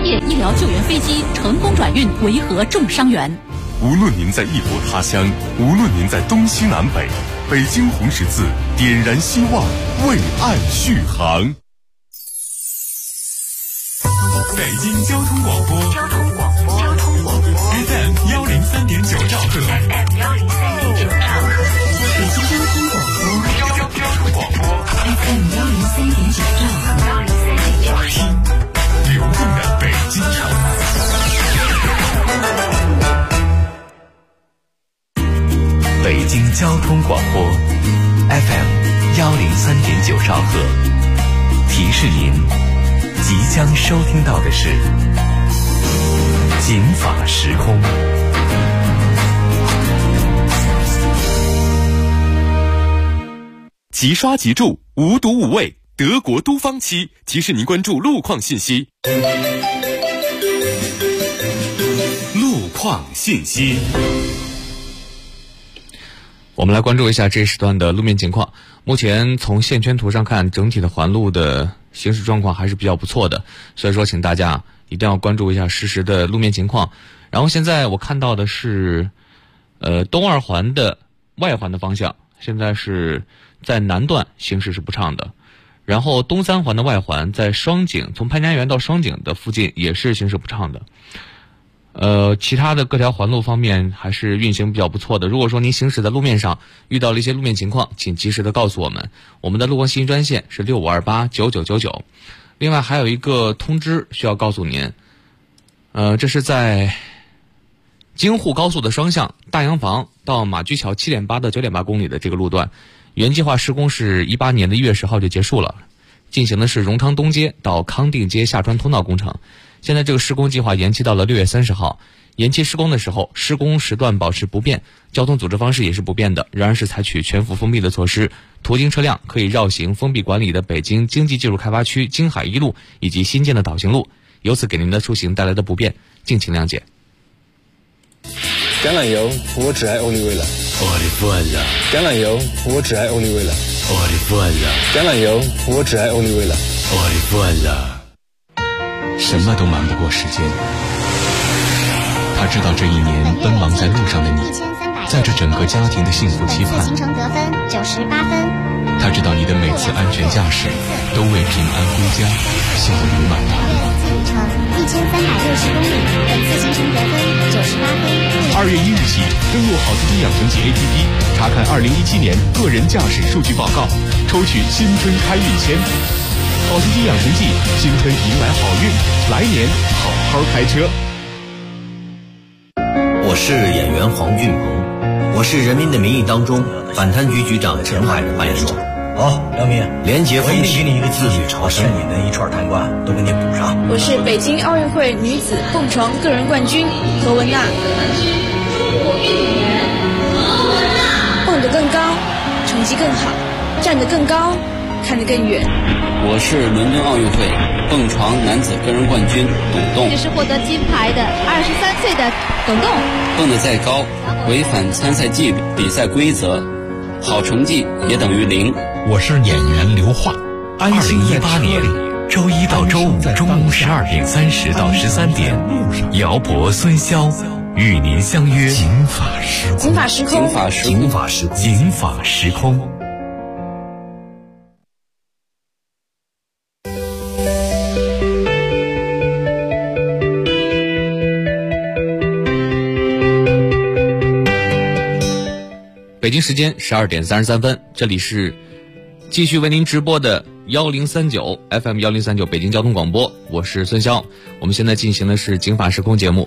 专业医疗救援飞机成功转运维和重伤员。 无论您在异国他乡，无论您在东西南北，北京红十字点燃希望，为爱续航。 北京交通广播FM 103.9兆赫， 北京交通广播 FM 103.9兆赫， 听流动的北京城。 北京交通广播 FM 103.9兆赫，提示您即将收听到的是警法时空。 即刷即注，无毒无味，德国都方漆提示您关注路况信息。路况信息。 我们来关注一下这一时段的路面情况。目前从线圈图上看，整体的环路的行驶状况还是比较不错的，所以说请大家一定要关注一下实时的路面情况。然后现在我看到的是东二环的外环的方向，现在是在南段行驶是不畅的。然后东三环的外环在双井，从潘家园到双井的附近也是行驶不畅的。其他的各条环路方面还是运行比较不错的。如果说您行驶在路面上遇到了一些路面情况，请及时的告诉我们，我们的路况信息专线是65289999。另外还有一个通知需要告诉您，这是在京沪高速的双向大洋房到马驹桥7.8到9.8公里的这个路段，原计划施工是18年的1月10号就结束了，进行的是荣昌东街到康定街下穿通道工程。现在这个施工计划延期到了6月30号，延期施工的时候，施工时段保持不变，交通组织方式也是不变的，仍然是采取全幅封闭的措施，途经车辆可以绕行封闭管理的北京经济技术开发区京海一路以及新建的导行路，由此给您的出行带来的不便，敬请谅解。 橄榄油，我只爱欧丽味了。 我的父了。 橄榄油，我只爱欧丽味了。 我的父了。 橄榄油，我只爱欧丽味了。 我的父了。 什么都瞒不过时间。他知道这一年奔忙在路上的你，在这整个家庭的幸福期盼。 行程得分98分。 他知道你的每次安全驾驶都为平安归家效率满堂。 路程1360公里，本次行程得分98分。 2月1日起，登录好司机养成记 APP， 查看2017年个人驾驶数据报告，抽取新春开运签。好司机养成记，新春迎来好运，来年好好开车。 我是演员黄俊鹏，我是《人民的名义》当中反贪局局长陈海的扮演者。 好，梁明， 廉洁风气， 给你一个自律朝向你的一串贪官都给你补上。 我是北京奥运会女子蹦床个人冠军何文娜，蹦得更高，成绩更好，站得更高，看得更远。 我是伦敦奥运会蹦床男子个人冠军董栋。 这是获得金牌的23岁的董栋。 蹦得再高，违反参赛纪律、比赛规则，好成绩也等于0。 我是演员刘桦。 2018年周一到周五中午12点30到13点，姚博、孙潇与您相约警法时空。 警法时空。 警法时空。警法时空。警法时空。 北京时间12点33分，这里是继续为您直播的1039 FM 1039北京交通广播，我是孙潇。我们现在进行的是警法时空节目。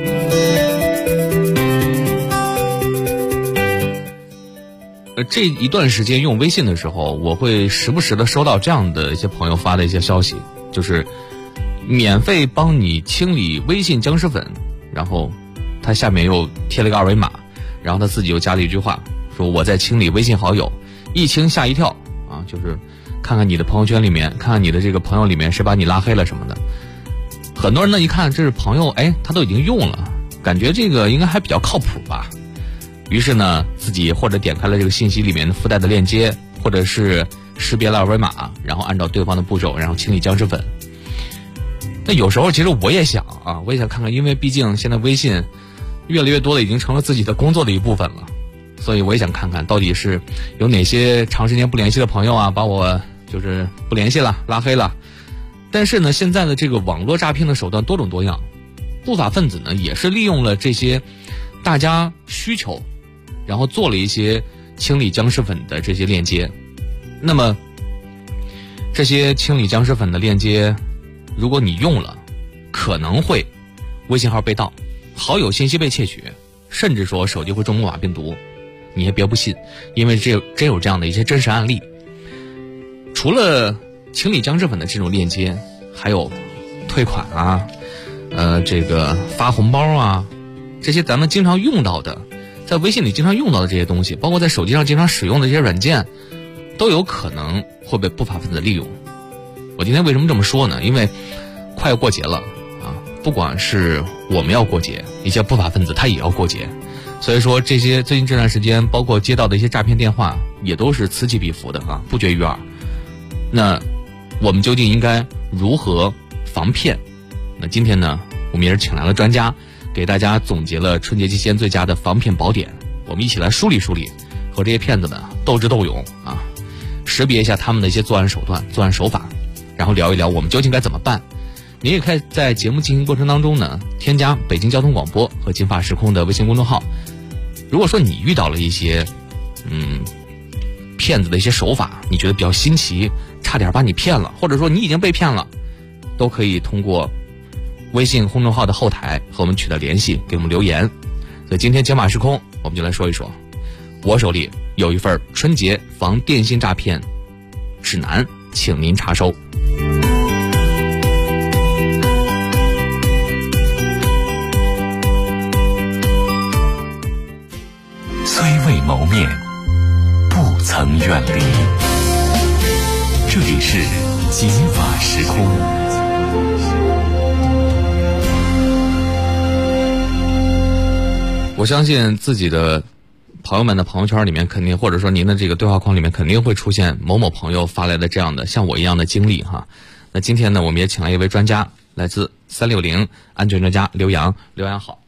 这一段时间用微信的时候，我会时不时的收到这样的一些朋友发的一些消息，就是免费帮你清理微信僵尸粉，然后他下面又贴了个2维码，然后他自己又加了一句话，说我在清理微信好友，一清吓一跳啊，就是看看你的朋友圈里面，看看你的这个朋友里面谁把你拉黑了什么的。很多人呢一看这是朋友，他都已经用了，感觉这个应该还比较靠谱吧。于是呢自己或者点开了这个信息里面附带的链接，或者是识别了2维码，然后按照对方的步骤然后清理僵尸粉。 但有时候其实我也想啊，我也想看看，因为毕竟现在微信越来越多的已经成了自己的工作的一部分了，所以我也想看看到底是有哪些长时间不联系的朋友啊，把我就是不联系了，拉黑了。但是呢，现在的这个网络诈骗的手段多种多样，不法分子呢也是利用了这些大家需求，然后做了一些清理僵尸粉的这些链接。那么这些清理僵尸粉的链接，如果你用了，可能会微信号被盗，好友信息被窃取，甚至说手机会中木马病毒。你也别不信，因为真有这样的一些真实案例。除了清理僵尸粉的这种链接，还有退款啊，这个发红包啊，这些咱们经常用到的，在微信里经常用到的这些东西，包括在手机上经常使用的这些软件，都有可能会被不法分子利用。我今天为什么这么说呢？因为快要过节了啊，不管是我们要过节，一些不法分子他也要过节，所以说这些最近这段时间，包括接到的一些诈骗电话，也都是此起彼伏的啊，不绝于耳。那我们究竟应该如何防骗？那今天呢，我们也是请来了专家，给大家总结了春节期间最佳的防骗宝典，我们一起来梳理梳理，和这些骗子们斗智斗勇啊，识别一下他们的一些作案手段、作案手法，然后聊一聊我们究竟该怎么办。您也可以在节目进行过程当中呢，添加北京交通广播和金发时空的微信公众号。如果说你遇到了一些骗子的一些手法，你觉得比较新奇，差点把你骗了，或者说你已经被骗了，都可以通过微信公众号的后台和我们取得联系，给我们留言。所以今天解码时空，我们就来说一说，我手里有一份春节防电信诈骗指南，请您查收。 虽未谋面，不曾远离。这里是金法时空。 我相信自己的朋友们的朋友圈里面肯定，或者说您的这个对话框里面肯定会出现某某朋友发来的这样的像我一样的经历哈。那今天呢，我们也请来一位专家，来自360安全专家刘洋。刘洋好。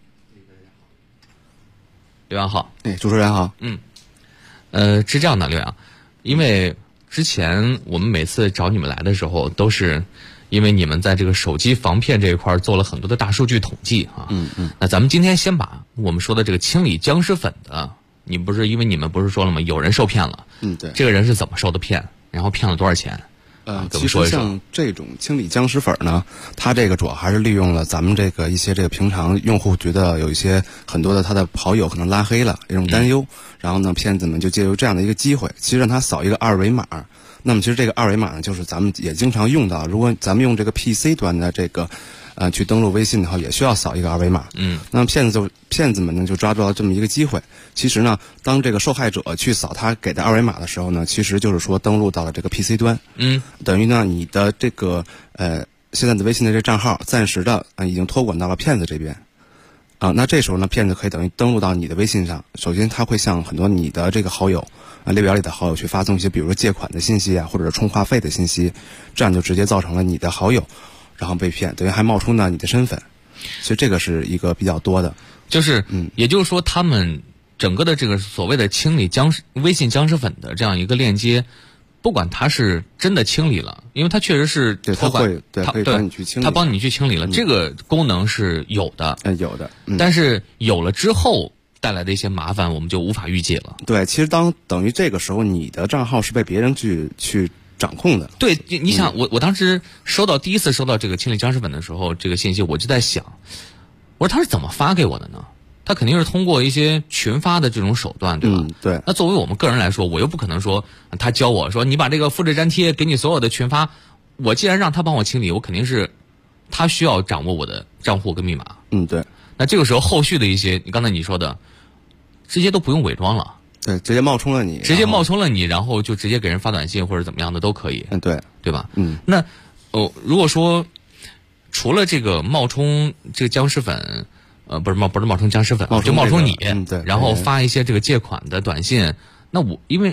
刘洋好。 主持人好。 是这样的，刘洋，因为之前我们每次找你们来的时候，都是因为你们在这个手机防骗这一块做了很多的大数据统计啊。那咱们今天先把我们说的这个清理僵尸粉的，你不是因为你们不是说了吗？有人受骗了。 对。 这个人是怎么受的骗？然后骗了多少钱？ 其实像这种清理僵尸粉呢，它这个主要还是利用了咱们这个一些这个平常用户觉得有一些很多的他的好友可能拉黑了一种担忧，然后呢骗子们就借由这样的一个机会，其实让他扫一个二维码。那么其实这个二维码呢，就是咱们也经常用到，如果咱们用这个 PC 端的这个去登录微信的话，也需要扫一个二维码。那么骗子们呢就抓住了这么一个机会。其实呢，当这个受害者去扫他给的二维码的时候呢，其实就是说登录到了这个 PC 端。等于呢你的这个现在的微信的这账号暂时的已经托管到了骗子这边。那这时候呢，骗子可以等于登录到你的微信上。首先他会向很多你的这个好友列表里的好友去发送一些比如说借款的信息啊，或者是充话费的信息，这样就直接造成了你的好友然后被骗，等于还冒充了你的身份。其实这个是一个比较多的， 就是也就是说他们整个的这个所谓的清理微信僵尸粉的这样一个链接，不管他是真的清理了，因为他确实是他会可以帮你去清理， 他帮你去清理了，这个功能是有的， 有的。 但是有了之后带来的一些麻烦，我们就无法预计了。 对，其实等于这个时候你的账号是被别人去掌控的。 对，你想我当时第一次收到这个清理僵尸粉的时候，这个信息我就在想，我说他是怎么发给我的呢？他肯定是通过一些群发的这种手段，对吧？ 对。 那作为我们个人来说，我又不可能说他教我说你把这个复制粘贴给你所有的群发，我既然让他帮我清理，我肯定是他需要掌握我的账户跟密码。 对。 那这个时候后续的一些，刚才你说的，这些都不用伪装了。 对，直接冒充了你， 然后就直接给人发短信或者怎么样的都可以。对吧？那如果说除了这个冒充这个僵尸粉，不是冒充僵尸粉，就冒充你， 对， 然后发一些这个借款的短信，那因为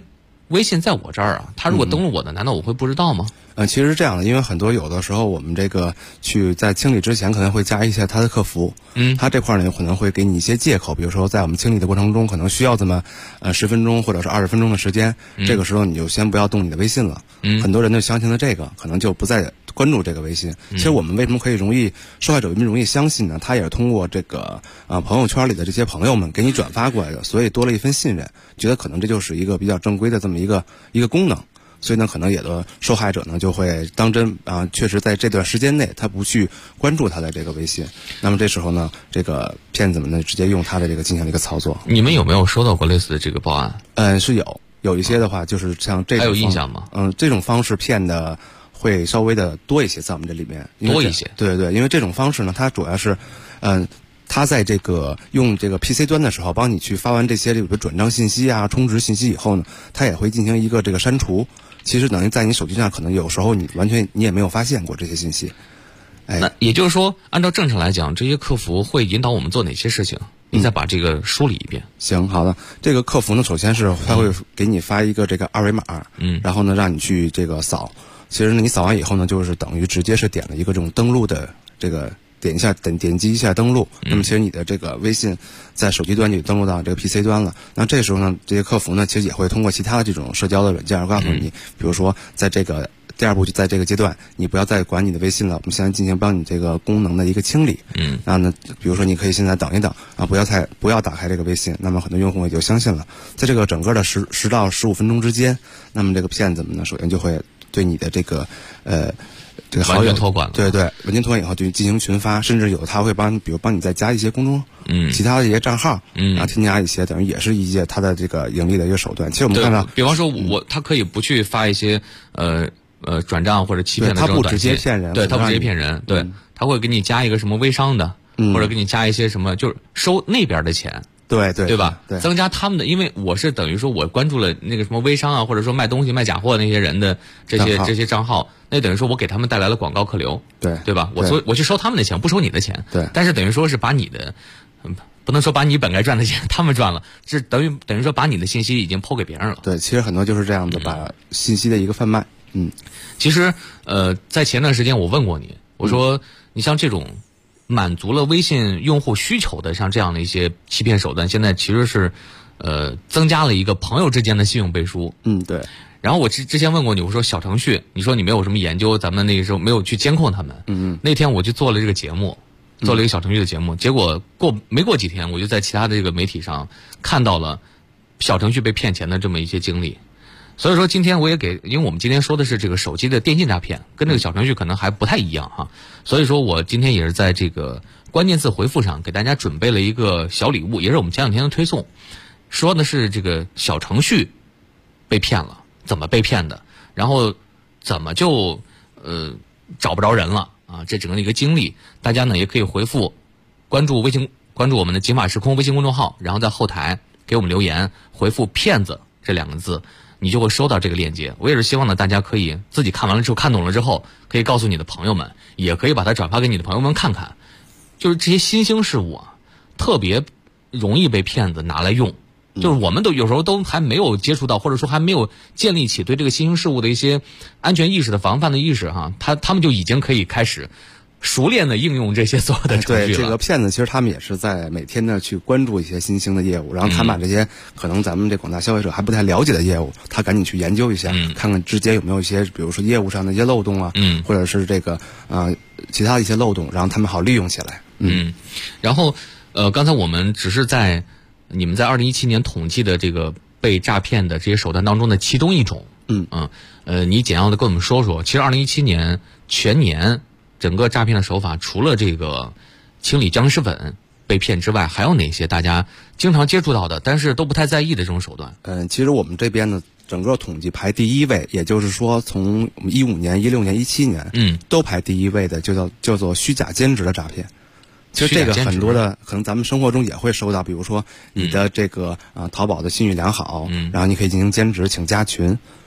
微信在我这儿啊，他如果登录我的，难道我会不知道吗？ 其实是这样的，因为很多有的时候我们这个去在清理之前可能会加一些他的客服，他这块呢可能会给你一些借口，比如说在我们清理的过程中可能需要这么10分钟或者是20分钟的时间，这个时候你就先不要动你的微信了。很多人就相信了这个，可能就不再关注这个微信。其实我们为什么可以受害者为什么容易相信呢？他也是通过这个朋友圈里的这些朋友们给你转发过来的，所以多了一份信任，觉得可能这就是一个比较正规的这么一个功能。所以呢，可能有的受害者呢就会当真确实在这段时间内他不去关注他的这个微信，那么这时候呢，这个骗子们呢直接用他的这个进行了一个操作。 你们有没有收到过类似的这个报案？ 是有一些的话，就是像这种还有印象吗？ 这种方式骗的会稍微的多一些，在我们这里面多一些。 对，因为这种方式呢，它主要是他在这个用这个 PC 端的时候，帮你去发完这些这个转账信息啊、充值信息以后呢，他也会进行一个这个删除。其实等于在你手机上，可能有时候你也没有发现过这些信息。 那也就是说，按照正常来讲，这些客服会引导我们做哪些事情？你再把这个梳理一遍。 行，好的。这个客服呢，首先是他会给你发一个这个二维码，然后呢让你去这个扫。其实呢，你扫完以后呢，就是等于直接是点了一个这种登录的这个。点击一下登录，那么其实你的这个微信在手机端就登录到这个 PC 端了。那这时候呢，这些客服呢，其实也会通过其他的这种社交的软件告诉你，比如说在这个第二步，就在这个阶段，你不要再管你的微信了，我们现在进行帮你这个功能的一个清理。然后呢，比如说你可以现在等一等不要打开这个微信。那么很多用户也就相信了，在这个整个的10到15分钟之间，那么这个骗子们呢，首先就会对你的这个这个好友完全托管了， 对，完全托管以后就进行群发，甚至有的他会帮你再加一些公众其他的一些账号，然后添加一些，等于也是一些他的这个盈利的一个手段。其实我们看到， 比方说他可以不去发一些转账或者欺骗的这种短信， 他不直接骗人， 对，他不直接骗人，对，他会给你加一个什么微商的，或者给你加一些什么，就是收那边的钱。对吧？ 对， 增加他们的，因为我是等于说我关注了那个什么微商啊，或者说卖东西卖假货那些人的这些账号，那等于说我给他们带来了广告客流，对吧？我去收他们的钱，不收你的钱， 对。 但是等于说是把你的，不能说把你本该赚的钱他们赚了，是等于说把你的信息已经抛给别人了。 对，其实很多就是这样的，把信息的一个贩卖。 其实在前段时间我问过你，我说你像这种。满足了微信用户需求的像这样的一些欺骗手段，现在其实是增加了一个朋友之间的信用背书。 对。 然后我之前问过你，我说小程序，你说你没有什么研究，咱们那个时候没有去监控他们。那天我就做了这个节目，做了一个小程序的节目，结果没过几天，我就在其他的这个媒体上看到了小程序被骗钱的这么一些经历。所以说今天我也因为我们今天说的是这个手机的电信诈骗，跟这个小程序可能还不太一样哈。所以说我今天也是在这个关键字回复上给大家准备了一个小礼物，也是我们前两天的推送，说的是这个小程序被骗了，怎么被骗的，然后怎么就找不着人了啊，这整个的一个经历，大家呢也可以回复关注我们的金马时空微信公众号，然后在后台给我们留言，回复骗子这2个字，你就会收到这个链接。我也是希望呢，大家可以自己看完了之后，看懂了之后，可以告诉你的朋友们，也可以把它转发给你的朋友们看看。就是这些新兴事物啊，特别容易被骗子拿来用。就是我们有时候都还没有接触到，或者说还没有建立起对这个新兴事物的一些安全意识的防范的意识哈，他们就已经可以开始熟练的应用这些所有的程序了。 对，这个骗子其实他们也是在每天的去关注一些新兴的业务，然后他把这些可能咱们这广大消费者还不太了解的业务，他赶紧去研究一下，看看之间有没有一些，比如说业务上的一些漏洞啊，或者是这个其他的一些漏洞，然后他们好利用起来。 然后刚才我们只是在你们在2017年统计的这个被诈骗的这些手段当中的其中一种。你简要的跟我们说说，其实2017年全年整个诈骗的手法，除了这个清理僵尸粉被骗之外，还有哪些大家经常接触到的，但是都不太在意的这种手段？ 其实我们这边呢，整个统计排第一位，也就是说从15年、16年、17年，都排第一位的，叫做虚假兼职的诈骗。其实这个很多的，可能咱们生活中也会收到，比如说你的这个淘宝的信誉良好，然后你可以进行兼职，请加群。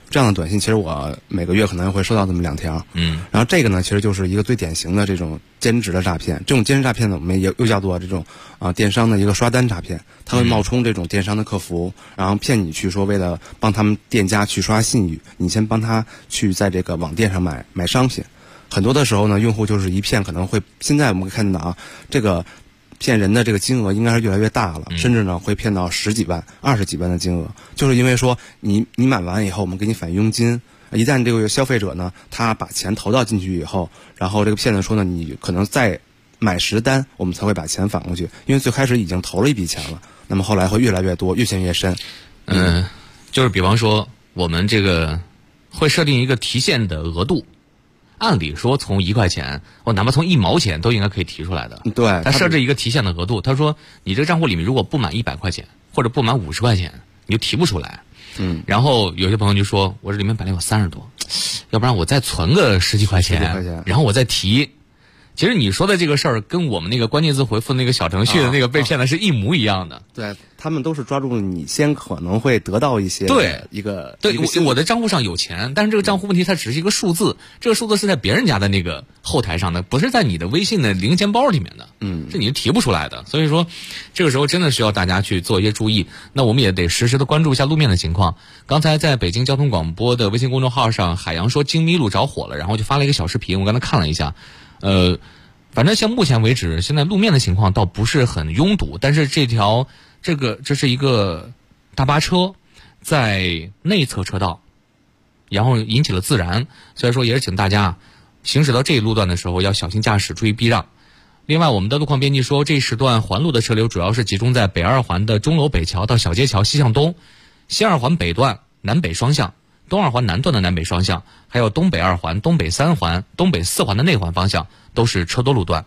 这样的短信，其实我每个月可能会收到这么2条。然后这个呢，其实就是一个最典型的这种兼职的诈骗。这种兼职诈骗呢，我们又叫做这种电商的一个刷单诈骗。他会冒充这种电商的客服，然后骗你去说为了帮他们店家去刷信誉，你先帮他去在这个网店上买商品。很多的时候呢，用户就是一骗可能会，现在我们可以看到这个骗人的这个金额应该是越来越大了，甚至呢会骗到10几万、20几万的金额，就是因为说你买完以后，我们给你返佣金。一旦这个消费者呢，他把钱投到进去以后，然后这个骗子说呢，你可能再买10单，我们才会把钱返过去，因为最开始已经投了一笔钱了，那么后来会越来越多，越陷越深。 就是比方说我们这个会设定一个提现的额度。按理说从1块钱，哪怕从1毛钱都应该可以提出来的。 对， 他设置一个提现的额度，他说你这个账户里面如果不满100块钱或者不满50块钱，你就提不出来。然后有些朋友就说，我这里面本来有30多，要不然我再存个10几块钱，然后我再提。其实你说的这个事儿跟我们那个关键字回复那个小程序的那个被骗的是一模一样的。 对，他们都是抓住了你先可能会得到一些我的账户上有钱，但是这个账户问题它只是一个数字，这个数字是在别人家的那个后台上的，不是在你的微信的零钱包里面的。是你提不出来的。所以说这个时候真的需要大家去做一些注意。那我们也得实时的关注一下路面的情况。刚才在北京交通广播的微信公众号上，海洋说京密路着火了，然后就发了一个小视频，我刚才看了一下。反正像目前为止，现在路面的情况倒不是很拥堵，但是这是一个大巴车在内侧车道，然后引起了自燃，所以说也是请大家行驶到这一路段的时候要小心驾驶，注意避让。另外，我们的路况编辑说，这一时段环路的车流主要是集中在北2环的钟楼北桥到小街桥西向东，西2环北段南北双向，东2环南段的南北双向，还有东北2环、东北3环、东北4环的内环方向都是车多路段。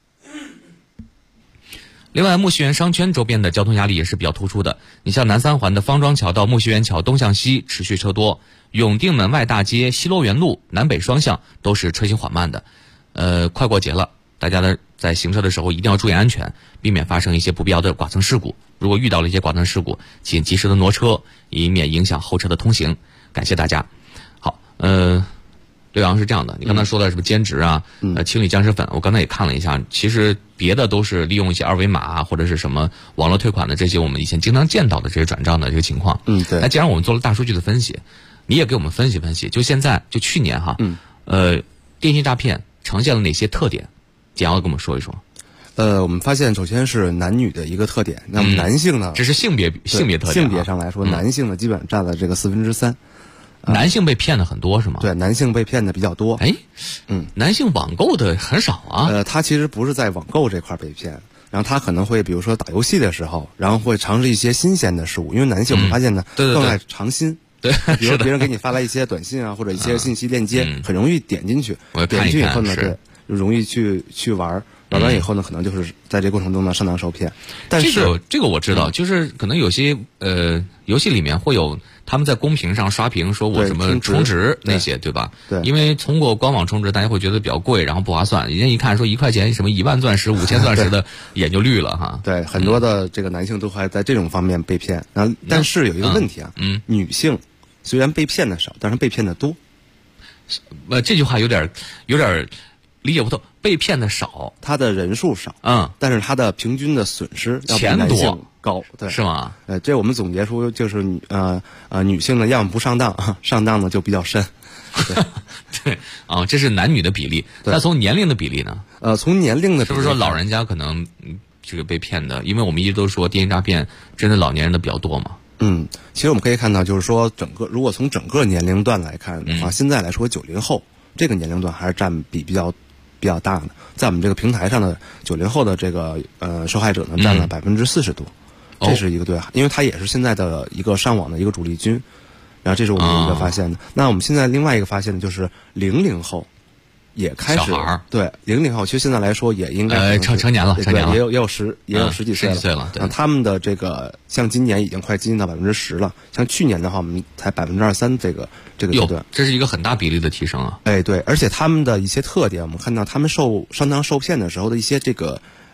另外，木樨园商圈周边的交通压力也是比较突出的。你像南3环的方庄桥到木樨园桥东向西持续车多，永定门外大街、西罗园路南北双向都是车行缓慢的。快过节了，大家在行车的时候一定要注意安全，避免发生一些不必要的剐蹭事故。如果遇到了一些剐蹭事故，请及时的挪车，以免影响后车的通行。感谢大家。好，刘洋是这样的，你刚才说的什么兼职啊，清理僵尸粉，我刚才也看了一下，其实别的都是利用一些二维码啊，或者是什么网络退款的这些我们以前经常见到的这些转账的这个情况。 对。 那既然我们做了大数据的分析，你也给我们分析分析，就去年哈，电信诈骗呈现了哪些特点？简要的跟我们说一说。 我们发现首先是男女的一个特点。那么男性呢？ 这是性别特点。 性别上来说，男性呢基本上占了这个3/4。 男性被骗的很多是吗？ 对，男性被骗的比较多。 男性网购的很少啊。 他其实不是在网购这块被骗，然后他可能会比如说打游戏的时候，然后会尝试一些新鲜的事物，因为男性我们发现呢，更爱尝新。 对， 比如别人给你发来一些短信啊，或者一些信息链接，很容易点进去。点进去以后呢，对，容易去玩。玩完以后呢，可能就是在这过程中呢上当受骗。但是这个我知道，就是可能有些游戏里面会有他们在公屏上刷屏，说我什么充值那些，对吧？ 对。 因为通过官网充值，大家会觉得比较贵，然后不划算。人家一看说1块钱什么1万钻石、5000钻石的，眼就绿了哈。 对，很多的这个男性都还在这种方面被骗。然后，但是有一个问题啊，女性虽然被骗的少，但是被骗的多。 这句话有点理解不透。被骗的少， 他的人数少，但是他的平均的损失要比男性高，对， 是吗？ 这我们总结出就是女性呢，要么不上当，上当呢就比较深。 对啊，这是男女的比例。那从年龄的比例呢？ 从年龄的比例， 是不是说老人家可能这个被骗的？因为我们一直都说电信诈骗真的老年人的比较多嘛。 其实我们可以看到，就是说如果从整个年龄段来看的话，现在来说90后这个年龄段还是占比比较大的，在我们这个平台上的90后的这个受害者呢，占了40%多，这是一个对，因为它也是现在的一个上网的一个主力军，然后这是我们一个发现的。那我们现在另外一个发现的就是00后也开始，对00后，其实现在来说也应该成年了， 也有十几岁了。 对，他们的这个像今年已经快接近到10%了，像去年的话，我们才23%这个阶段， 这是一个很大比例的提升啊。 对，而且他们的一些特点，我们看到他们上当受骗的时候的一些这个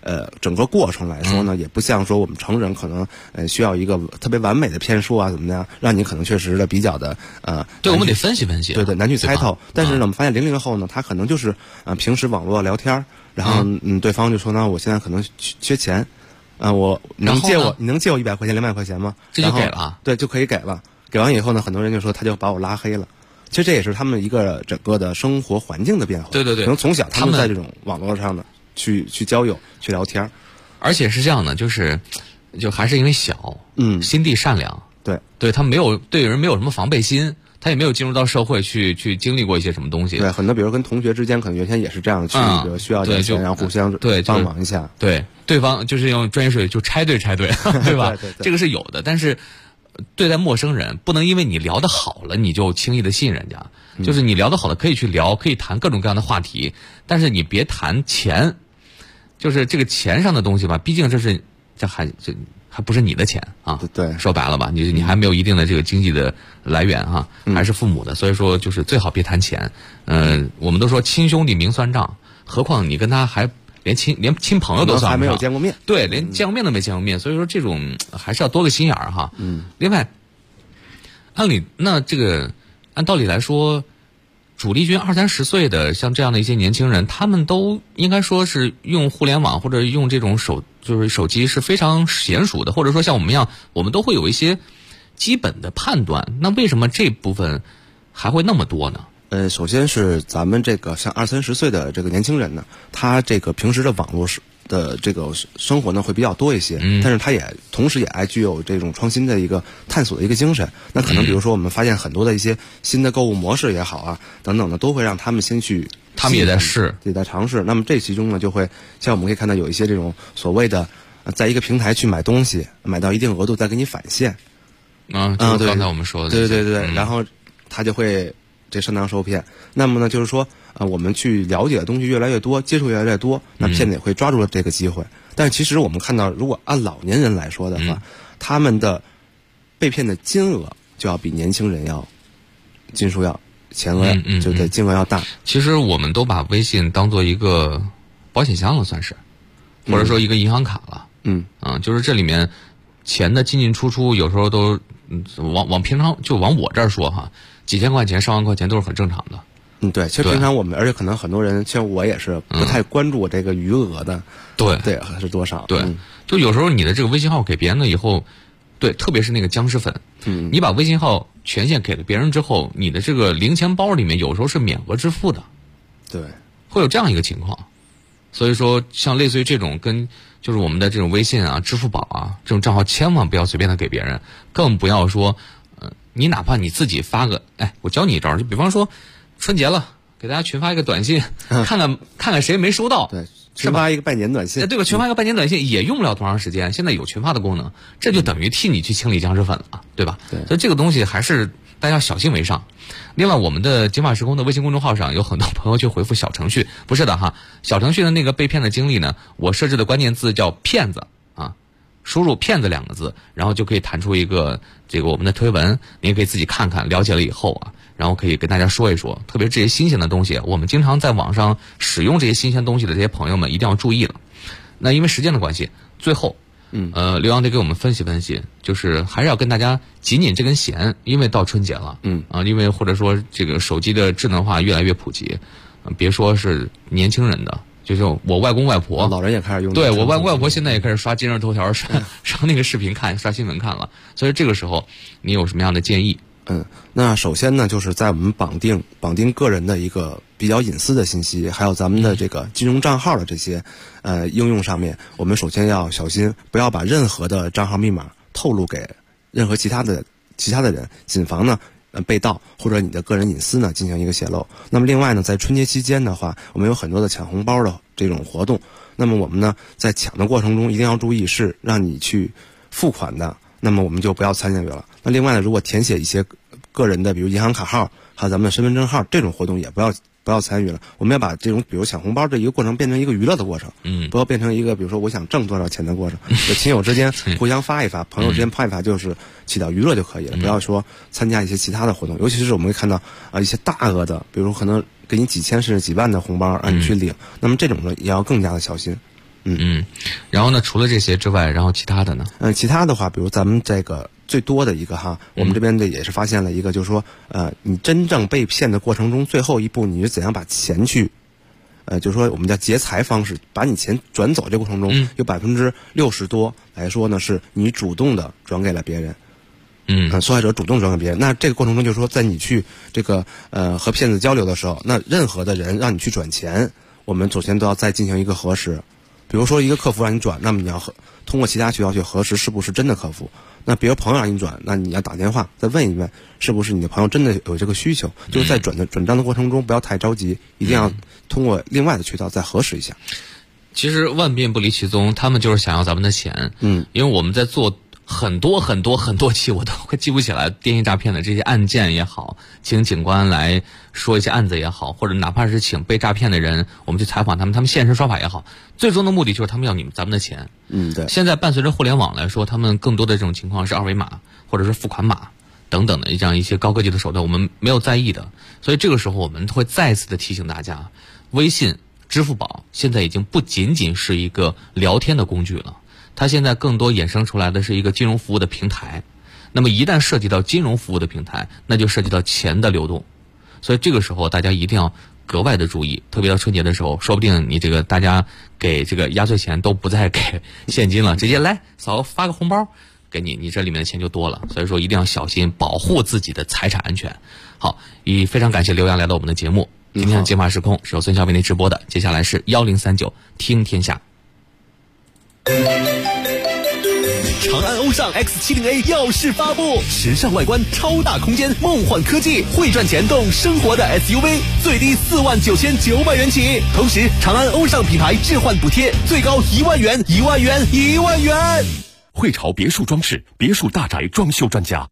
整个过程来说呢，也不像说我们成人可能需要一个特别完美的骗术啊怎么样，让你可能确实的比较的对，我们得分析分析， 对，难去猜透。但是呢，我们发现00后呢，他可能就是平时网络聊天，然后对方就说呢，我现在可能缺钱，你能借我100块钱200块钱吗？ 这就给了， 对，就可以给了。给完以后呢，很多人就说他就把我拉黑了。其实这也是他们一个整个的生活环境的变化。 对， 可能从小他们在这种网络上的去交友、去聊天， 而且是这样的，就还是因为小，心地善良，对他没有对人没有什么防备心，他也没有进入到社会去经历过一些什么东西。 对，很多比如跟同学之间，可能原先也是这样去需要点钱，然后互相帮忙一下。 对方就是用专业术语就拆对，对吧？ 对， 这个是有的，但是对待陌生人，不能因为你聊得好了，你就轻易的信人家。就是你聊得好了，可以去聊，可以谈各种各样的话题，但是你别谈钱。就是这个钱上的东西吧，毕竟这还不是你的钱啊。 对， 说白了吧，你还没有一定的这个经济的来源哈，还是父母的，所以说就是最好别谈钱。我们都说亲兄弟明算账，何况你跟他还连亲朋友都算不上， 还没有见过面。 对，连见过面都没见过面，所以说这种还是要多个心眼儿哈。另外，按道理来说，主力军20-30岁的像这样的一些年轻人，他们都应该说是用互联网或者用这种手机是非常娴熟的，或者说像我们一样，我们都会有一些基本的判断。那为什么这部分还会那么多呢？ 首先是咱们这个像20-30岁的这个年轻人呢，他这个平时的网络的这个生活呢会比较多一些，但是他也同时也具有这种创新的一个探索的一个精神。那可能比如说我们发现很多的一些新的购物模式也好啊等等的，都会让他们先去， 他们也在试， 也在尝试。那么这其中呢，就会像我们可以看到有一些这种所谓的在一个平台去买东西，买到一定额度再给你返现。 就是刚才我们说的， 对，然后他就会这上当受骗。那么呢，就是说我们去了解的东西越来越多，接触越来越多，那骗子也会抓住了这个机会。但其实我们看到，如果按老年人来说的话，他们的被骗的金额就要比年轻人要金数要钱额就得金额要大。 其实我们都把微信当做一个保险箱了，算是，或者说一个银行卡了。就是这里面钱的进进出出，有时候都往平常就往我这儿说哈，几千块钱、上万块钱都是很正常的。 对，其实平常我们，而且可能很多人，像我也是不太关注这个余额的，对，是多少？ 对，就有时候你的这个微信号给别人了以后，对，特别是那个僵尸粉，你把微信号权限给了别人之后，你的这个零钱包里面有时候是免额支付的， 对， 会有这样一个情况。所以说，像类似于这种就是我们的这种微信啊、支付宝啊这种账号，千万不要随便的给别人，更不要说，你哪怕你自己发个，我教你一招，就比方说。春节了，给大家群发一个短信，看看谁没收到。 对，群发一个拜年短信。 对吧？群发一个拜年短信也用不了多长时间，现在有群发的功能，这就等于替你去清理僵尸粉了，对吧？ 对。 所以这个东西还是大家要小心为上。另外，我们的金马时空的微信公众号上有很多朋友去回复小程序，不是的哈，小程序的那个被骗的经历呢，我设置的关键字叫骗子啊，输入骗子2个字，然后就可以弹出一个这个我们的推文，你也可以自己看看，了解了以后啊。然后可以跟大家说一说，特别这些新鲜的东西，我们经常在网上使用这些新鲜东西的这些朋友们一定要注意了。那因为时间的关系，最后，刘洋得给我们分析分析，就是还是要跟大家紧这根弦，因为到春节了，因为或者说这个手机的智能化越来越普及，别说是年轻人的，就是我外公外婆， 老人也开始用， 对我外公外婆现在也开始刷今日头条，上那个视频看，刷新闻看了。所以这个时候，你有什么样的建议？ 那首先呢，就是在我们绑定个人的一个比较隐私的信息，还有咱们的这个金融账号的这些应用上面，我们首先要小心，不要把任何的账号密码透露给任何其他的人，谨防呢被盗或者你的个人隐私呢进行一个泄露。那么另外呢，在春节期间的话，我们有很多的抢红包的这种活动，那么我们呢在抢的过程中一定要注意，是让你去付款的，那么我们就不要参与了。那另外呢，如果填写一些个人的，比如银行卡号还有咱们的身份证号这种活动，也不要参与了。我们要把这种比如抢红包这一个过程变成一个娱乐的过程，不要变成一个比如说我想挣多少钱的过程。就亲友之间互相发一发，朋友之间发一发，就是起到娱乐就可以了，不要说参加一些其他的活动。尤其是我们会看到一些大额的，比如可能给你几千甚至几万的红包让你去领，那么这种呢也要更加的小心。 然后呢，除了这些之外，然后其他的呢？ 其他的话，比如咱们这个最多的一个哈，我们这边的也是发现了一个，就是说，你真正被骗的过程中，最后一步你是怎样把钱去，就是说我们叫劫财方式，把你钱转走这过程中，有60%多来说呢，是你主动的转给了别人。受害者主动转给别人。那这个过程中，就是说，在你去这个和骗子交流的时候，那任何的人让你去转钱，我们首先都要再进行一个核实。比如说一个客服让你转，那么你要通过其他渠道去核实是不是真的客服。那比如朋友让你转，那你要打电话再问一问，是不是你的朋友真的有这个需求。就是在转账的过程中不要太着急，一定要通过另外的渠道再核实一下。 其实万变不离其宗，他们就是想要咱们的钱。因为我们在做很多期，我都快记不起来电信诈骗的这些案件也好，请警官来说一些案子也好，或者哪怕是请被诈骗的人，我们去采访他们现身说法也好，最终的目的就是他们要咱们的钱。 对。 现在伴随着互联网来说，他们更多的这种情况是二维码或者是付款码等等的这样一些高科技的手段，我们没有在意的。所以这个时候我们会再次的提醒大家，微信、支付宝现在已经不仅仅是一个聊天的工具了。它现在更多衍生出来的是一个金融服务的平台，那么一旦涉及到金融服务的平台，那就涉及到钱的流动，所以这个时候大家一定要格外的注意，特别到春节的时候，说不定你大家给这个压岁钱都不再给现金了，直接来发个红包给你这里面的钱就多了，所以说一定要小心保护自己的财产安全。好，非常感谢刘洋来到我们的节目，今天的金马时空是由孙晓为您直播的，接下来是1039听天下。 长安欧尚 X70A 耀世发布，时尚外观，超大空间，梦幻科技，会赚钱动生活的 SUV， 最低49900元起。同时，长安欧尚品牌置换补贴最高1万元，1万元，1万元。 汇潮别墅装饰，别墅大宅装修专家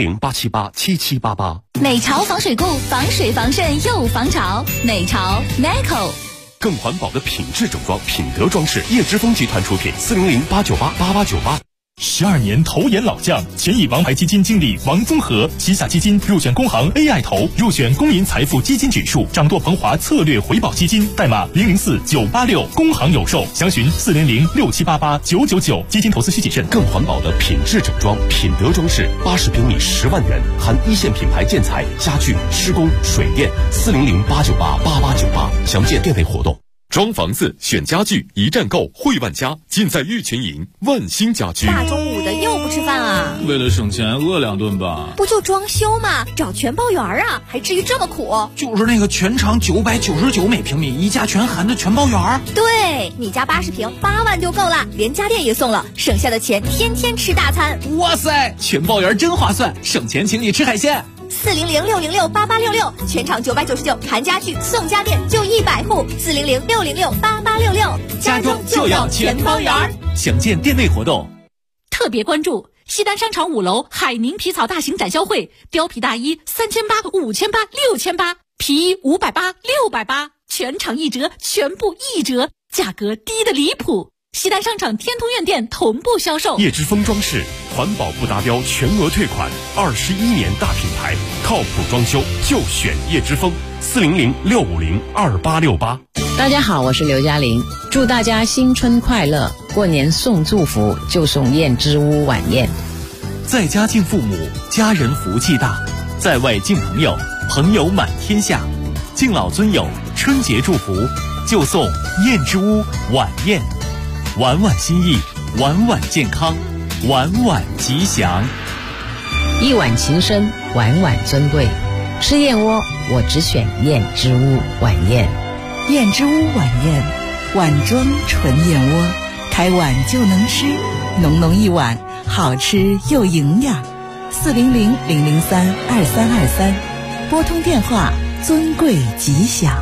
，400-878-7788。 美潮防水固，防水防渗又防潮。美潮 Meco。 更环保的品质整装，品德装饰，叶之峰集团出品，400-898-8898。 12年投研老将，前以王牌基金经理王宗和旗下基金入选工行 AI 投，入选公银财富基金指数，掌舵鹏华策略回报基金，代码004986，工行有售，详询400-6788-999。基金投资需谨慎。 更环保的品质整装，品德装饰，80平米10万元，含一线品牌建材、家具、施工、水电，400-898-8898，详见店内活动。装房子选家具，一站购汇万家，尽在玉群营万兴家居。 大中午的又不吃饭啊？ 为了省钱，饿2顿吧。 不就装修吗？找全包圆啊，还至于这么苦？ 就是那个全长999每平米，一价全含的全包圆。 对，你家80平8万就够了，连家电也送了，省下的钱天天吃大餐。 哇塞，全包圆真划算，省钱请你吃海鲜。 400-606-8866，全场999，含家具送家电，就100户。400-606-8866， 家中就要全包圆。详见店内活动。 特别关注西单商场5楼海宁皮草大型展销会，貂皮大衣3800、5800、6800，皮衣580、680，全场1折，全部1折，价格低得离谱。西单商场天通苑店同步销售。 叶之峰装饰，环保不达标全额退款，21年大品牌，靠谱装修就选叶之峰，400-650-2868。 大家好，我是刘嘉玲，祝大家新春快乐，过年送祝福就送燕之屋晚宴。 在家敬父母，家人福气大；在外敬朋友，朋友满天下。敬老尊友，春节祝福就送燕之屋晚宴。晚晚心意，晚晚健康，晚晚吉祥。 一碗情深，晚晚珍贵。吃燕窝，我只选燕之屋晚宴。 燕之屋晚宴，碗装纯燕窝，开碗就能吃，浓浓一碗，好吃又营养。400-003-2323，拨通电话，尊贵吉祥。